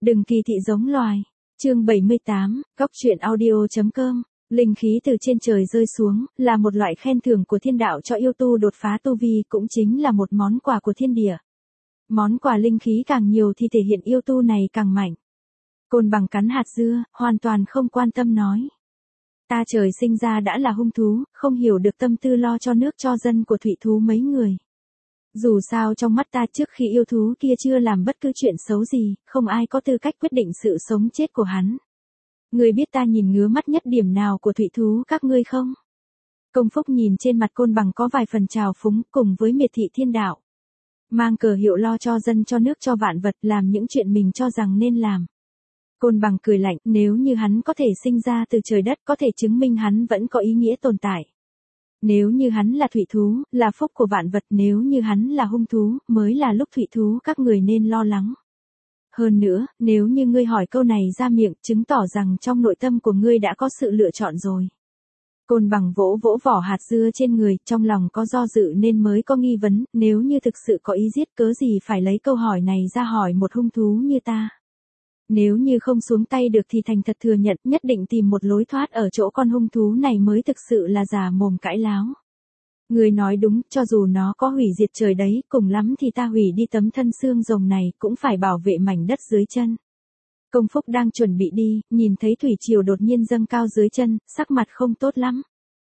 Đừng kỳ thị giống loài. Chương 78, Góc truyện audio.com. Linh khí từ trên trời rơi xuống, là một loại khen thưởng của thiên đạo cho yêu tu đột phá tu vi, cũng chính là một món quà của thiên địa. Món quà linh khí càng nhiều thì thể hiện yêu tu này càng mạnh. Côn Bằng cắn hạt dưa, hoàn toàn không quan tâm nói. Ta trời sinh ra đã là hung thú, không hiểu được tâm tư lo cho nước cho dân của thủy thú mấy người. Dù sao trong mắt ta trước khi yêu thú kia chưa làm bất cứ chuyện xấu gì, không ai có tư cách quyết định sự sống chết của hắn. Ngươi biết ta nhìn ngứa mắt nhất điểm nào của thủy thú các ngươi không? Công Phúc nhìn trên mặt Côn Bằng có vài phần trào phúng cùng với miệt thị thiên đạo. Mang cờ hiệu lo cho dân cho nước cho vạn vật, làm những chuyện mình cho rằng nên làm. Côn Bằng cười lạnh, nếu như hắn có thể sinh ra từ trời đất có thể chứng minh hắn vẫn có ý nghĩa tồn tại. Nếu như hắn là thủy thú, là phúc của vạn vật, nếu như hắn là hung thú, mới là lúc thủy thú các người nên lo lắng. Hơn nữa, nếu như ngươi hỏi câu này ra miệng, chứng tỏ rằng trong nội tâm của ngươi đã có sự lựa chọn rồi. Côn Bằng vỗ vỗ vỏ hạt dưa trên người, trong lòng có do dự nên mới có nghi vấn, nếu như thực sự có ý giết cớ gì phải lấy câu hỏi này ra hỏi một hung thú như ta. Nếu như không xuống tay được thì thành thật thừa nhận, nhất định tìm một lối thoát ở chỗ con hung thú này mới thực sự là già mồm cãi láo. Người nói đúng, cho dù nó có hủy diệt trời đấy, cùng lắm thì ta hủy đi tấm thân xương rồng này, cũng phải bảo vệ mảnh đất dưới chân. Công Phúc đang chuẩn bị đi, nhìn thấy thủy triều đột nhiên dâng cao dưới chân, sắc mặt không tốt lắm.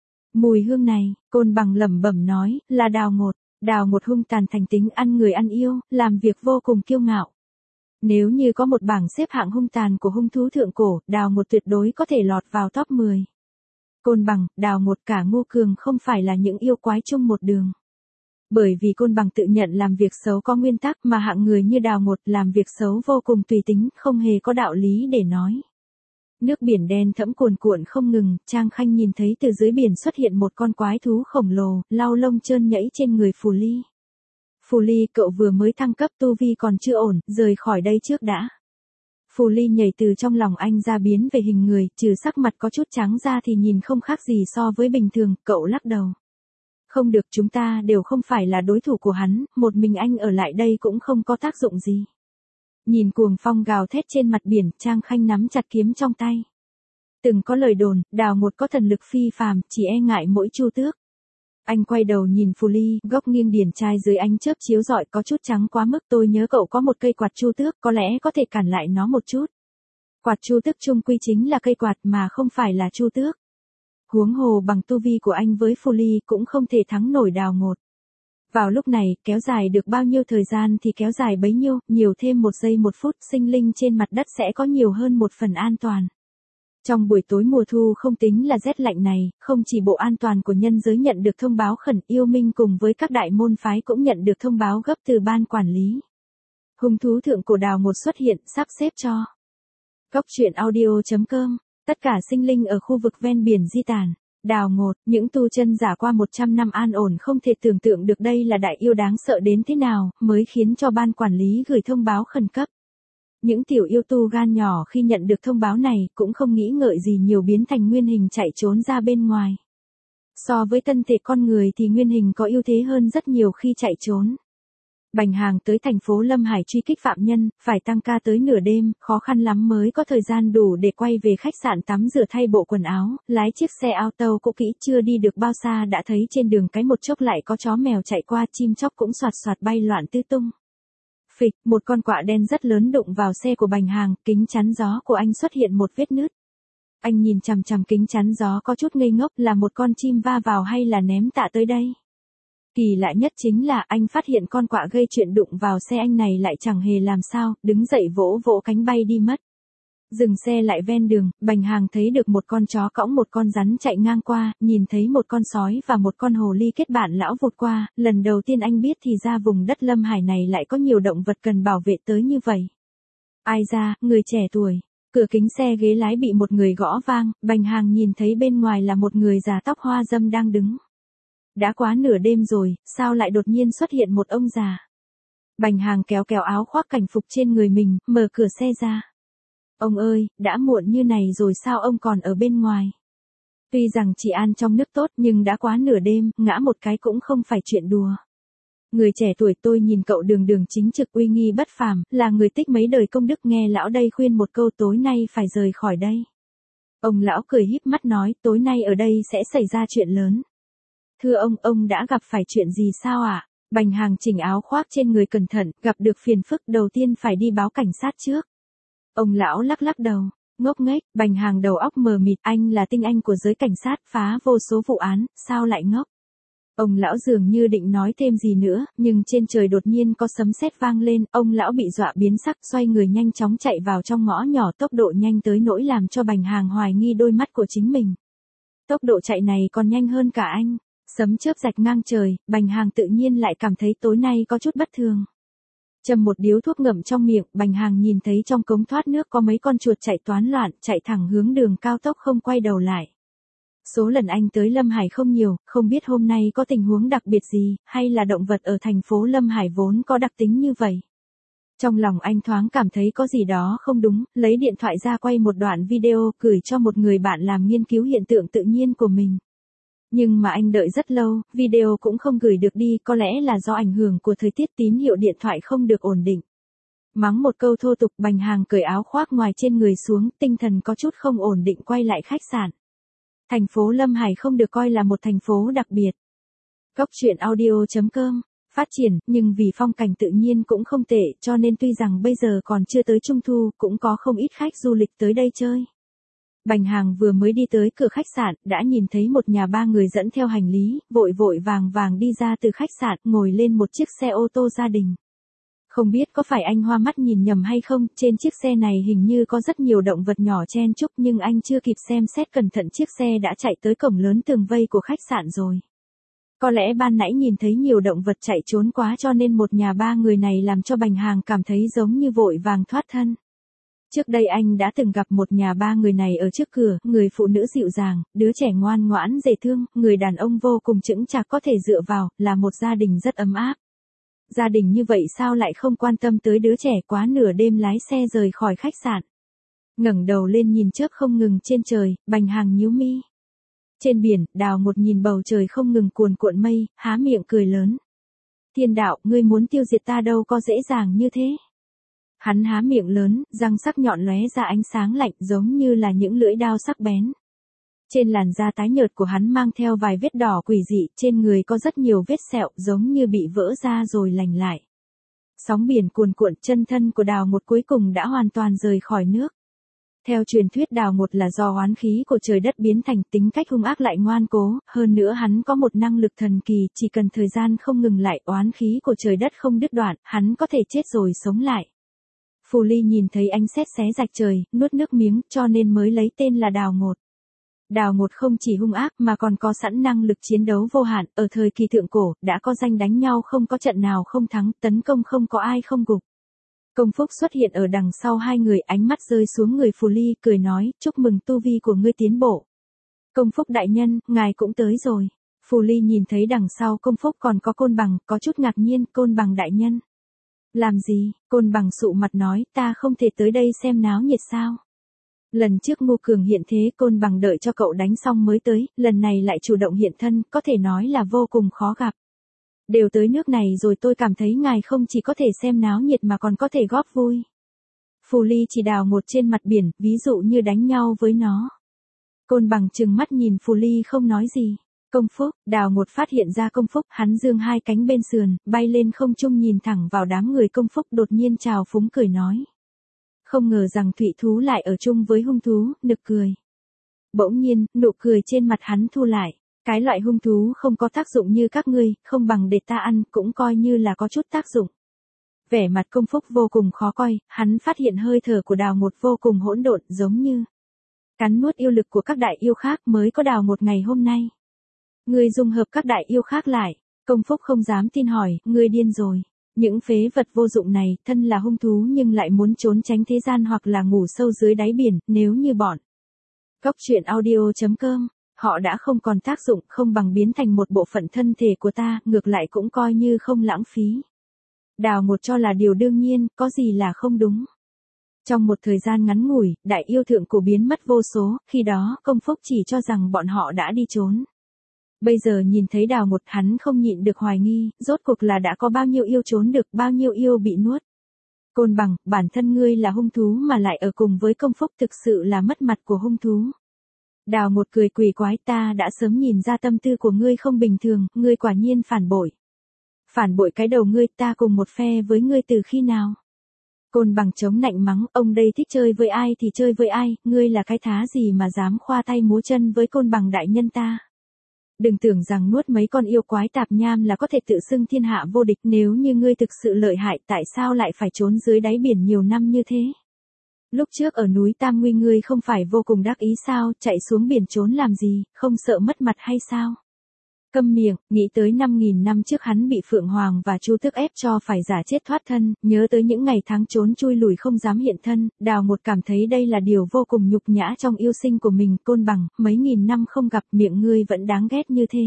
Mùi hương này, Côn Bằng lẩm bẩm nói, là đào ngột. Đào ngột hung tàn thành tính, ăn người ăn yêu, làm việc vô cùng kiêu ngạo. Nếu như có một bảng xếp hạng hung tàn của hung thú thượng cổ, đào ngột tuyệt đối có thể lọt vào top 10. Côn Bằng, đào ngột cả Ngô Cường không phải là những yêu quái chung một đường. Bởi vì Côn Bằng tự nhận làm việc xấu có nguyên tắc, mà hạng người như đào ngột làm việc xấu vô cùng tùy tính, không hề có đạo lý để nói. Nước biển đen thẫm cuồn cuộn không ngừng, Trang Khanh nhìn thấy từ dưới biển xuất hiện một con quái thú khổng lồ, lau lông trơn nhẫy trên người Phù Ly. Phù Ly, cậu vừa mới thăng cấp tu vi còn chưa ổn, rời khỏi đây trước đã. Phù Ly nhảy từ trong lòng anh ra biến về hình người, trừ sắc mặt có chút trắng ra thì nhìn không khác gì so với bình thường, cậu lắc đầu. Không được, chúng ta đều không phải là đối thủ của hắn, một mình anh ở lại đây cũng không có tác dụng gì. Nhìn cuồng phong gào thét trên mặt biển, Trang Khanh nắm chặt kiếm trong tay. Từng có lời đồn, đào ngột có thần lực phi phàm, chỉ e ngại mỗi Chu Tước. Anh quay đầu nhìn Phù Ly, góc nghiêng điển trai dưới ánh chớp chiếu rọi có chút trắng quá mức, tôi nhớ cậu có một cây quạt Chu Tước, có lẽ có thể cản lại nó một chút. Quạt Chu Tước chung quy chính là cây quạt mà không phải là Chu Tước. Huống hồ bằng tu vi của anh với Phù Ly cũng không thể thắng nổi đào ngột. Vào lúc này, kéo dài được bao nhiêu thời gian thì kéo dài bấy nhiêu, nhiều thêm 1 giây 1 phút, sinh linh trên mặt đất sẽ có nhiều hơn một phần an toàn. Trong buổi tối mùa thu không tính là rét lạnh này, không chỉ bộ an toàn của nhân giới nhận được thông báo khẩn, yêu minh cùng với các đại môn phái cũng nhận được thông báo gấp từ ban quản lý. Hung thú thượng cổ đào ngột xuất hiện, sắp xếp cho. Góc truyện audio.com, tất cả sinh linh ở khu vực ven biển di tản. Đào ngột, những tu chân giả qua 100 năm an ổn không thể tưởng tượng được đây là đại yêu đáng sợ đến thế nào, mới khiến cho ban quản lý gửi thông báo khẩn cấp. Những tiểu yêu tu gan nhỏ khi nhận được thông báo này cũng không nghĩ ngợi gì nhiều, biến thành nguyên hình chạy trốn ra bên ngoài. So với thân thể con người thì nguyên hình có ưu thế hơn rất nhiều khi chạy trốn. Bành Hàng tới thành phố Lâm Hải truy kích phạm nhân, phải tăng ca tới nửa đêm, khó khăn lắm mới có thời gian đủ để quay về khách sạn tắm rửa thay bộ quần áo, lái chiếc xe auto cũ kỹ, chưa đi được bao xa đã thấy trên đường cái một chốc lại có chó mèo chạy qua, chim chóc cũng xoạt xoạt bay loạn tứ tung. Phịch, một con quạ đen rất lớn đụng vào xe của Bành Hàng, kính chắn gió của anh xuất hiện một vết nứt. Anh nhìn chằm chằm kính chắn gió có chút ngây ngốc, là một con chim va vào hay là ném tạ tới đây? Kỳ lạ nhất chính là anh phát hiện con quạ gây chuyện đụng vào xe anh này lại chẳng hề làm sao, đứng dậy vỗ vỗ cánh bay đi mất. Dừng xe lại ven đường, Bành Hàng thấy được một con chó cõng một con rắn chạy ngang qua, nhìn thấy một con sói và một con hồ ly kết bạn lão vụt qua, lần đầu tiên anh biết thì ra vùng đất Lâm Hải này lại có nhiều động vật cần bảo vệ tới như vậy. Ai ra, người trẻ tuổi. Cửa kính xe ghế lái bị một người gõ vang, Bành Hàng nhìn thấy bên ngoài là một người già tóc hoa râm đang đứng. Đã quá nửa đêm rồi, sao lại đột nhiên xuất hiện một ông già? Bành Hàng kéo kéo áo khoác cảnh phục trên người mình, mở cửa xe ra. Ông ơi, đã muộn như này rồi sao ông còn ở bên ngoài? Tuy rằng trị an trong nước tốt nhưng đã quá nửa đêm, ngã một cái cũng không phải chuyện đùa. Người trẻ tuổi tôi nhìn cậu đường đường chính trực uy nghi bất phàm, là người tích mấy đời công đức, nghe lão đây khuyên một câu tối nay phải rời khỏi đây. Ông lão cười híp mắt nói tối nay ở đây sẽ xảy ra chuyện lớn. Thưa ông đã gặp phải chuyện gì sao ạ? Bành Hàng chỉnh áo khoác trên người cẩn thận, gặp được phiền phức đầu tiên phải đi báo cảnh sát trước. Ông lão lắc lắc đầu, ngốc nghếch. Bành Hàng đầu óc mờ mịt, anh là tinh anh của giới cảnh sát, phá vô số vụ án, sao lại ngốc? Ông lão dường như định nói thêm gì nữa, nhưng trên trời đột nhiên có sấm sét vang lên, ông lão bị dọa biến sắc, xoay người nhanh chóng chạy vào trong ngõ nhỏ, tốc độ nhanh tới nỗi làm cho Bành Hàng hoài nghi đôi mắt của chính mình. Tốc độ chạy này còn nhanh hơn cả anh. Sấm chớp rạch ngang trời, Bành Hàng tự nhiên lại cảm thấy tối nay có chút bất thường. Châm một điếu thuốc ngậm trong miệng, Bành Hàng nhìn thấy trong cống thoát nước có mấy con chuột chạy toán loạn, chạy thẳng hướng đường cao tốc không quay đầu lại. Số lần anh tới Lâm Hải không nhiều, không biết hôm nay có tình huống đặc biệt gì, hay là động vật ở thành phố Lâm Hải vốn có đặc tính như vậy. Trong lòng anh thoáng cảm thấy có gì đó không đúng, lấy điện thoại ra quay một đoạn video, gửi cho một người bạn làm nghiên cứu hiện tượng tự nhiên của mình. Nhưng mà anh đợi rất lâu, video cũng không gửi được đi, có lẽ là do ảnh hưởng của thời tiết, tín hiệu điện thoại không được ổn định. Mắng một câu thô tục, Bành Hàng cởi áo khoác ngoài trên người xuống, tinh thần có chút không ổn định quay lại khách sạn. Thành phố Lâm Hải không được coi là một thành phố đặc biệt. Góc truyện audio.com phát triển, nhưng vì phong cảnh tự nhiên cũng không tệ, cho nên tuy rằng bây giờ còn chưa tới Trung Thu, cũng có không ít khách du lịch tới đây chơi. Bành Hàng vừa mới đi tới cửa khách sạn, đã nhìn thấy một nhà ba người dẫn theo hành lý, vội vội vàng vàng đi ra từ khách sạn, ngồi lên một chiếc xe ô tô gia đình. Không biết có phải anh hoa mắt nhìn nhầm hay không, trên chiếc xe này hình như có rất nhiều động vật nhỏ chen chúc, nhưng anh chưa kịp xem xét cẩn thận chiếc xe đã chạy tới cổng lớn tường vây của khách sạn rồi. Có lẽ ban nãy nhìn thấy nhiều động vật chạy trốn quá, cho nên một nhà ba người này làm cho Bành Hàng cảm thấy giống như vội vàng thoát thân. Trước đây anh đã từng gặp một nhà ba người này ở trước cửa, người phụ nữ dịu dàng, đứa trẻ ngoan ngoãn dễ thương, người đàn ông vô cùng chững chạc có thể dựa vào, là một gia đình rất ấm áp. Gia đình như vậy sao lại không quan tâm tới đứa trẻ, quá nửa đêm lái xe rời khỏi khách sạn. Ngẩng đầu lên nhìn chớp không ngừng trên trời, Bành Hàng nhíu mi. Trên biển, Đào Một nhìn bầu trời không ngừng cuồn cuộn mây, há miệng cười lớn. Thiên đạo, ngươi muốn tiêu diệt ta đâu có dễ dàng như thế. Hắn há miệng lớn, răng sắc nhọn lóe ra ánh sáng lạnh giống như là những lưỡi đao sắc bén. Trên làn da tái nhợt của hắn mang theo vài vết đỏ quỷ dị, trên người có rất nhiều vết sẹo giống như bị vỡ ra rồi lành lại. Sóng biển cuồn cuộn, chân thân của Đào Một cuối cùng đã hoàn toàn rời khỏi nước. Theo truyền thuyết Đào Một là do oán khí của trời đất biến thành, tính cách hung ác lại ngoan cố, hơn nữa hắn có một năng lực thần kỳ, chỉ cần thời gian không ngừng lại, oán khí của trời đất không đứt đoạn, hắn có thể chết rồi sống lại. Phù Ly nhìn thấy ánh sét xé rạch trời, nuốt nước miếng, cho nên mới lấy tên là Đào Một. Đào Một không chỉ hung ác mà còn có sẵn năng lực chiến đấu vô hạn, ở thời kỳ thượng cổ, đã có danh đánh nhau không có trận nào không thắng, tấn công không có ai không gục. Công Phúc xuất hiện ở đằng sau hai người, ánh mắt rơi xuống người Phù Ly, cười nói, chúc mừng tu vi của ngươi tiến bộ. Công Phúc đại nhân, ngài cũng tới rồi. Phù Ly nhìn thấy đằng sau Công Phúc còn có Côn Bằng, có chút ngạc nhiên, Côn Bằng đại nhân. Làm gì? Côn Bằng sụ mặt nói, ta không thể tới đây xem náo nhiệt sao? Lần trước Ngô Cường hiện thế, Côn Bằng đợi cho cậu đánh xong mới tới, lần này lại chủ động hiện thân, có thể nói là vô cùng khó gặp. Đều tới nước này rồi, tôi cảm thấy ngài không chỉ có thể xem náo nhiệt mà còn có thể góp vui. Phù Ly chỉ Đào Một trên mặt biển, ví dụ như đánh nhau với nó. Côn Bằng trừng mắt nhìn Phù Ly không nói gì. Công Phúc, Đào Một phát hiện ra Công Phúc, hắn giương hai cánh bên sườn, bay lên không trung nhìn thẳng vào đám người Công Phúc, đột nhiên chào phúng cười nói. Không ngờ rằng thủy thú lại ở chung với hung thú, nực cười. Bỗng nhiên, nụ cười trên mặt hắn thu lại. Cái loại hung thú không có tác dụng như các ngươi, không bằng để ta ăn, cũng coi như là có chút tác dụng. Vẻ mặt Công Phúc vô cùng khó coi, hắn phát hiện hơi thở của Đào Một vô cùng hỗn độn, giống như cắn nuốt yêu lực của các đại yêu khác mới có Đào Một ngày hôm nay. Ngươi dung hợp các đại yêu khác lại. Công Phúc không dám tin hỏi, ngươi điên rồi. Những phế vật vô dụng này, thân là hung thú nhưng lại muốn trốn tránh thế gian hoặc là ngủ sâu dưới đáy biển, nếu như bọn. Góc truyện audio.com, họ đã không còn tác dụng, không bằng biến thành một bộ phận thân thể của ta, ngược lại cũng coi như không lãng phí. Đào Một cho là điều đương nhiên, có gì là không đúng. Trong một thời gian ngắn ngủi, đại yêu thượng cổ biến mất vô số, khi đó Công Phúc chỉ cho rằng bọn họ đã đi trốn. Bây giờ nhìn thấy Đào Một hắn không nhịn được hoài nghi, rốt cuộc là đã có bao nhiêu yêu trốn được, bao nhiêu yêu bị nuốt. Côn Bằng, bản thân ngươi là hung thú mà lại ở cùng với Công Phúc thực sự là mất mặt của hung thú. Đào Một cười quỷ quái, ta đã sớm nhìn ra tâm tư của ngươi không bình thường, ngươi quả nhiên phản bội. Phản bội cái đầu ngươi, ta cùng một phe với ngươi từ khi nào? Côn Bằng chống nạnh mắng, ông đây thích chơi với ai thì chơi với ai, ngươi là cái thá gì mà dám khoa tay múa chân với Côn Bằng đại nhân ta. Đừng tưởng rằng nuốt mấy con yêu quái tạp nham là có thể tự xưng thiên hạ vô địch, nếu như ngươi thực sự lợi hại tại sao lại phải trốn dưới đáy biển nhiều năm như thế? Lúc trước ở núi Tam Nguy ngươi không phải vô cùng đắc ý sao, chạy xuống biển trốn làm gì, không sợ mất mặt hay sao? Câm miệng, nghĩ tới 5.000 năm trước hắn bị Phượng Hoàng và Chu Tước ép cho phải giả chết thoát thân, nhớ tới những ngày tháng trốn chui lùi không dám hiện thân, Đào Một cảm thấy đây là điều vô cùng nhục nhã trong yêu sinh của mình. Côn Bằng, mấy nghìn năm không gặp miệng ngươi vẫn đáng ghét như thế.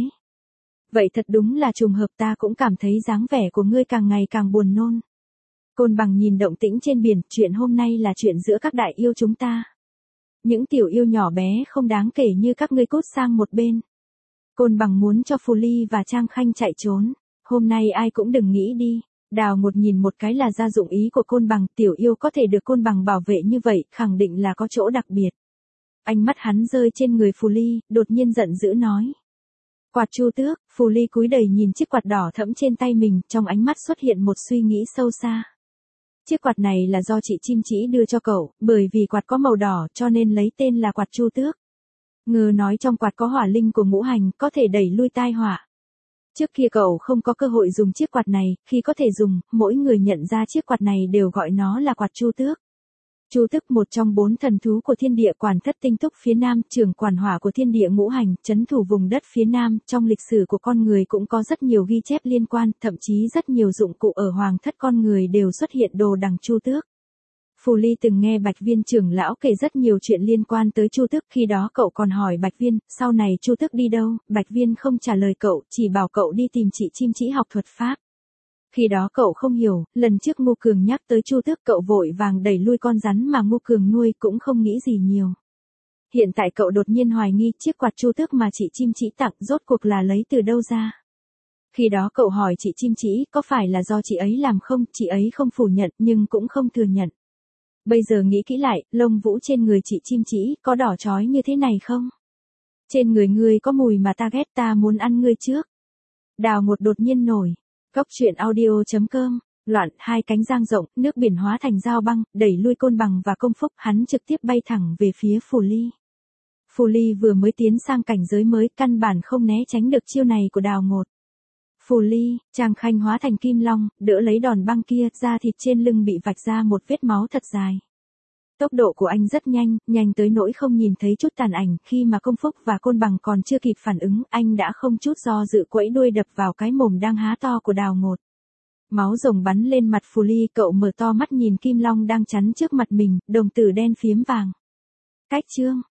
Vậy thật đúng là trùng hợp, ta cũng cảm thấy dáng vẻ của ngươi càng ngày càng buồn nôn. Côn Bằng nhìn động tĩnh trên biển, chuyện hôm nay là chuyện giữa các đại yêu chúng ta. Những tiểu yêu nhỏ bé không đáng kể như các ngươi cút sang một bên. Côn Bằng muốn cho Phù Ly và Trang Khanh chạy trốn. Hôm nay ai cũng đừng nghĩ đi. Đào Một nhìn một cái là ra dụng ý của Côn Bằng, tiểu yêu có thể được Côn Bằng bảo vệ như vậy, khẳng định là có chỗ đặc biệt. Ánh mắt hắn rơi trên người Phù Ly, đột nhiên giận dữ nói. Quạt Chu Tước. Phù Ly cúi đầy nhìn chiếc quạt đỏ thẫm trên tay mình, trong ánh mắt xuất hiện một suy nghĩ sâu xa. Chiếc quạt này là do chị Chim Chỉ đưa cho cậu, bởi vì quạt có màu đỏ cho nên lấy tên là quạt Chu Tước. Ngờ nói trong quạt có hỏa linh của ngũ hành, có thể đẩy lui tai họa. Trước kia cậu không có cơ hội dùng chiếc quạt này, khi có thể dùng, mỗi người nhận ra chiếc quạt này đều gọi nó là quạt Chu Tước. Chu Tước một trong 4 thần thú của thiên địa quản thất tinh túc phía nam, trưởng quản hỏa của thiên địa ngũ hành, trấn thủ vùng đất phía nam, trong lịch sử của con người cũng có rất nhiều ghi chép liên quan, thậm chí rất nhiều dụng cụ ở hoàng thất con người đều xuất hiện đồ đằng Chu Tước. Phù Ly từng nghe Bạch Viên trưởng lão kể rất nhiều chuyện liên quan tới Chu Tước, khi đó cậu còn hỏi Bạch Viên, sau này Chu Tước đi đâu, Bạch Viên không trả lời cậu, chỉ bảo cậu đi tìm chị Chim Chỉ học thuật pháp. Khi đó cậu không hiểu, lần trước Ngô Cường nhắc tới Chu Tước cậu vội vàng đẩy lui con rắn mà Ngô Cường nuôi cũng không nghĩ gì nhiều. Hiện tại cậu đột nhiên hoài nghi chiếc quạt Chu Tước mà chị Chim Chỉ tặng rốt cuộc là lấy từ đâu ra. Khi đó cậu hỏi chị Chim Chỉ có phải là do chị ấy làm không, chị ấy không phủ nhận nhưng cũng không thừa nhận. Bây giờ nghĩ kỹ lại, lông vũ trên người chị Chim Chỉ có đỏ chói như thế này không? Trên người ngươi có mùi mà ta ghét, ta muốn ăn ngươi trước. Đào Một đột nhiên nổi. Góc truyện audio.com. Loạn, hai cánh giang rộng, nước biển hóa thành dao băng, đẩy lui Côn Bằng và Công Phúc, hắn trực tiếp bay thẳng về phía Phù Ly. Phù Ly vừa mới tiến sang cảnh giới mới, căn bản không né tránh được chiêu này của Đào Một. Phù Ly, Trang Khanh hóa thành kim long, đỡ lấy đòn băng kia, da thịt trên lưng bị vạch ra một vết máu thật dài. Tốc độ của anh rất nhanh, nhanh tới nỗi không nhìn thấy chút tàn ảnh, khi mà Công Phúc và Côn Bằng còn chưa kịp phản ứng, anh đã không chút do dự quẫy đuôi đập vào cái mồm đang há to của Đào Một. Máu rồng bắn lên mặt Phù Ly, cậu mở to mắt nhìn kim long đang chắn trước mặt mình, đồng tử đen phiếm vàng. Cách chương